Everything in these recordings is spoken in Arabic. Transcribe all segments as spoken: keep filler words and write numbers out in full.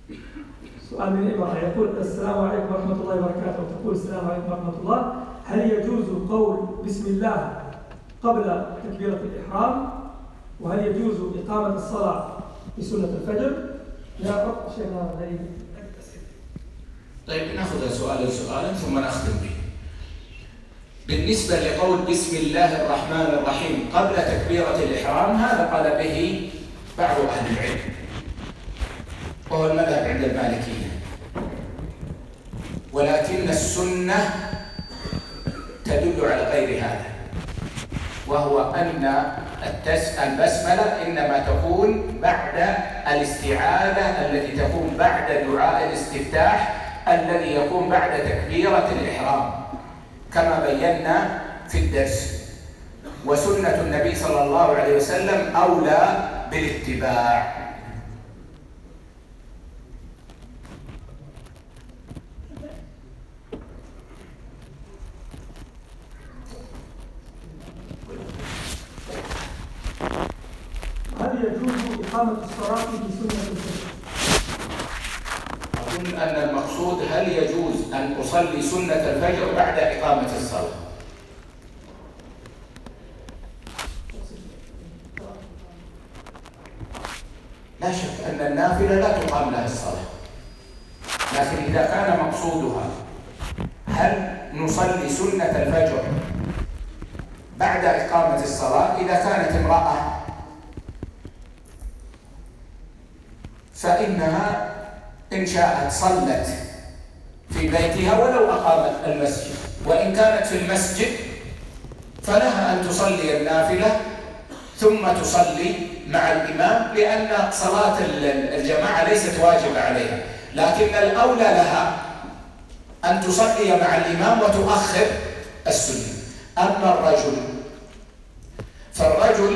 سؤال من امرأة يقول السلام عليكم ورحمة الله وبركاته، وتقول السلام عليكم ورحمة الله، هل يجوز قول بسم الله قبل تكبيرة الإحرام؟ وهل يجوز إقامة الصلاة في سنة الفجر؟ يا رب شيخنا غريب. طيب نأخذ سؤالا سؤالا ثم نختم به. بالنسبة لقول بسم الله الرحمن الرحيم قبل تكبيرة الإحرام، هذا قال به بعض أهل العلم، وهو المذهب عند المالكية، ولكن السنة تدل على غير هذا، وهو أن البسملة إنما تكون بعد الاستعاذة التي تكون بعد دعاء الاستفتاح الذي يكون بعد تكبيرة الإحرام كما بينا في الدرس. وسنة النبي صلى الله عليه وسلم أولى بالاتباع. هل يجوز إقامة الصلاة في سنة الفجر؟ أظن أن المقصود هل يجوز أن أصلي سنة الفجر بعد إقامة الصلاة؟ لا شك أن النافلة لا تقام لها الصلاة، لكن إذا كان مقصودها هل نصلي سنة الفجر بعد إقامة الصلاة، إذا كانت امرأة فإنها إن شاءت صلت في بيتها ولو أقامت المسجد، وإن كانت في المسجد فلها أن تصلي النافلة ثم تصلي مع الإمام، لأن صلاة الجماعة ليست واجبة عليها، لكن الأولى لها أن تصلي مع الإمام وتؤخر السنة. أما الرجل فالرجل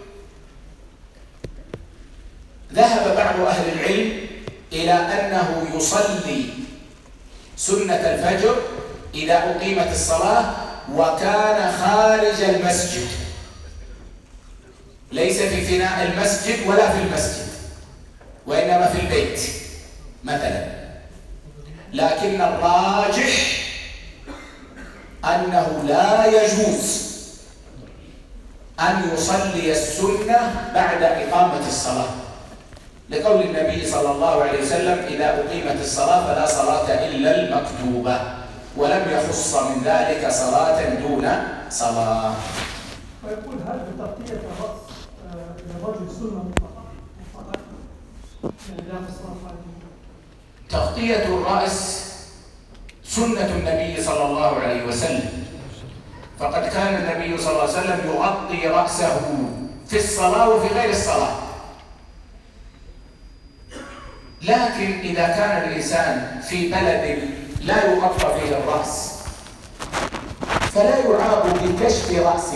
ذهب بعض أهل العلم إلى أنه يصلي سنة الفجر إذا أقيمت الصلاة وكان خارج المسجد، ليس في فناء المسجد ولا في المسجد، وإنما في البيت مثلا. لكن الراجح أنه لا يجوز أن يصلي السنة بعد إقامة الصلاة، لقول النبي صلى الله عليه وسلم إذا أقيمت الصلاة فلا صلاة إلا المكتوبة، ولم يخص من ذلك صلاة دون صلاة. ويقول هل بتغطية الرأس للرجل سنة مطلقة؟ تغطية الرأس سنة النبي صلى الله عليه وسلم، فقد كان النبي صلى الله عليه وسلم يغطي رأسه في الصلاة وفي غير الصلاة. لكن إذا كان الإنسان في بلد لا يغطى فيه الرأس فلا يعاب بكشف رأسه،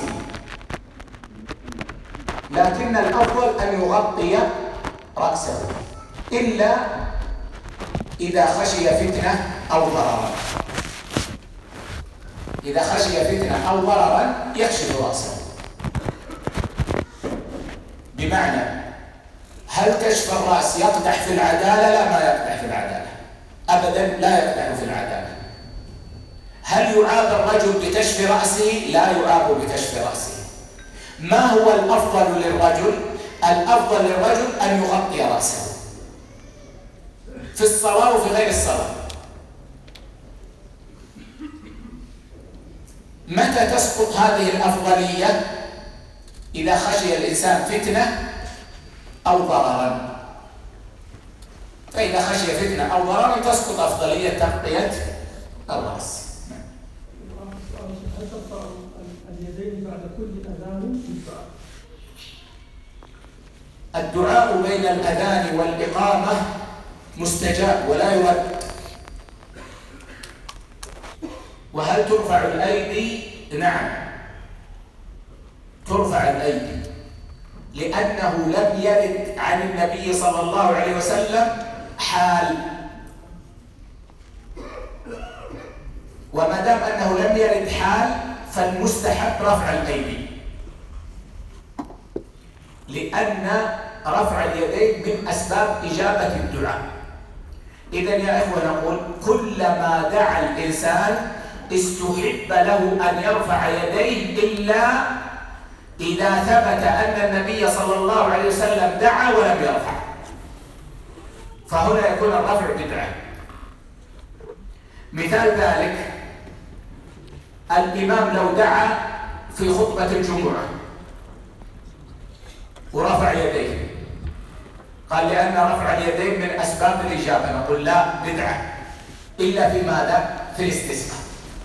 لكن الأفضل أن يغطي رأسه إلا إذا خشي فتنة أو ضررا. إذا خشي فتنة أو ضررا يكشف رأسه. بمعنى هل كشف الرأس يقدح في العدالة؟ لا، ما يقدح في العدالة أبدا، لا يقدح في العدالة. هل يعاب الرجل بكشف رأسه؟ لا يعاب بكشف رأسه. ما هو الأفضل للرجل؟ الأفضل للرجل أن يغطي رأسه في الصلاة وفي غير الصلاة. متى تسقط هذه الأفضلية؟ إذا خشي الإنسان فتنة أو ضررا، فإذا خشي فتنة أو ضررا تسقط أفضلية تغطية الرأس. هل ترفع اليدين بعد كل أذان؟ الدعاء بين الأذان والإقامة مستجاب ولا يرد. وهل ترفع الأيدي؟ نعم ترفع الأيدي، لأنه لم يرد عن النبي صلى الله عليه وسلم حال، وما دام أنه لم يرد حال فالمستحب رفع الأيدي، لأن رفع اليدين من أسباب إجابة الدعاء. إذن يا إخوة نقول كلما دعا الإنسان استحب له أن يرفع يديه إلا إذا ثبت أن النبي صلى الله عليه وسلم دعا ولم يرفع، فهنا يكون الرفع بدعة. مثال ذلك الإمام لو دعا في خطبة الجمعة ورفع يديه، قال لأن رفع اليدين من أسباب الإجابة، نقول لا، بدعة، إلا في ماذا؟ في الاستسقاء.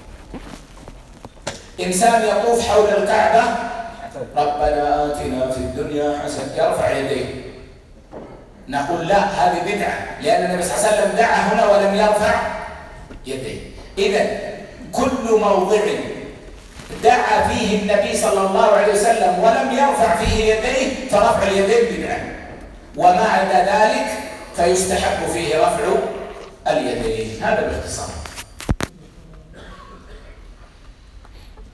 إنسان يطوف حول الكعبة ربنا آتنا في الدنيا حسنة، يرفع يديه، نقول لا، هذه بدعة، لأن النبي صلى الله عليه وسلم دعا هنا ولم يرفع يديه. إذن كل موضع دعا فيه النبي صلى الله عليه وسلم ولم يرفع فيه يديه فرفع اليدين بدعة، وما عدا ذلك فيستحب فيه رفع اليدين. هذا باختصار.